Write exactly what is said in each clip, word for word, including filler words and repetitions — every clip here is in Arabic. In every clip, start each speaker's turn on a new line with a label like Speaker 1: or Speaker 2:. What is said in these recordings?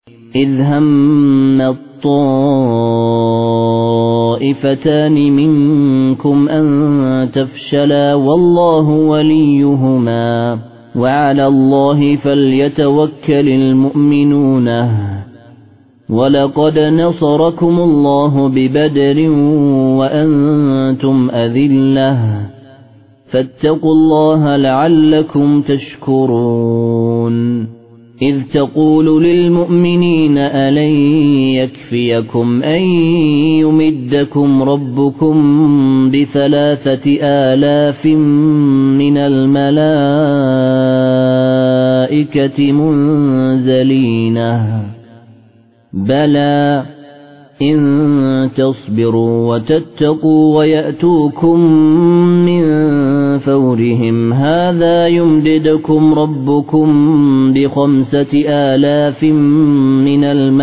Speaker 1: إذ هم الطائفتان منكم أن تفشلا والله وليهما وعلى الله فليتوكل المؤمنون ولقد نصركم الله ببدر وأنتم أذلة فاتقوا الله لعلكم تشكرون إذ تقول للمؤمنين ألن يكفيكم أن يمدكم ربكم بثلاثة آلاف من الملائكة منزلين بلى إن تصبروا وتتقوا ويأتوكم من فورهم هذا يمددكم ربكم بخمسة آلاف من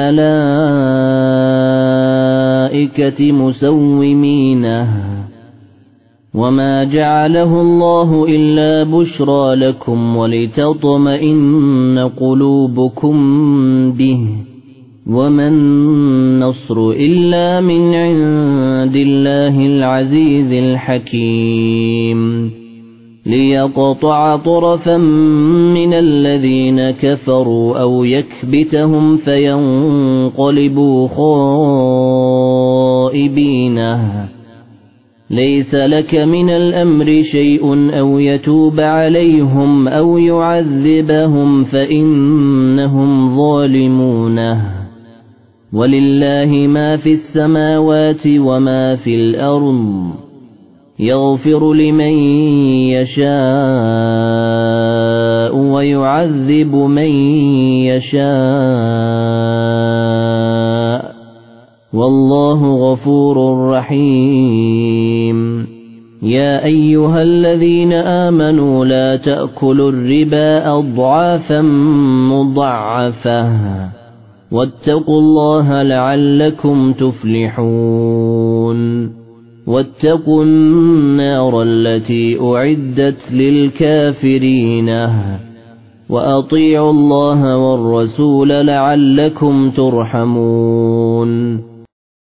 Speaker 1: الملائكة مسومين وما جعله الله إلا بشرى لكم ولتطمئن قلوبكم به وما النصر إلا من عند الله العزيز الحكيم ليقطع طرفا من الذين كفروا أو يكبتهم فينقلبوا خائبين ليس لك من الأمر شيء أو يتوب عليهم أو يعذبهم فإنهم ظالمون ولله ما في السماوات وما في الأرض يغفر لمن يشاء ويعذب من يشاء والله غفور رحيم يا أيها الذين آمنوا لا تأكلوا الربا أضعافا مضاعفة واتقوا الله لعلكم تفلحون واتقوا النار التي أعدت للكافرين وأطيعوا الله والرسول لعلكم ترحمون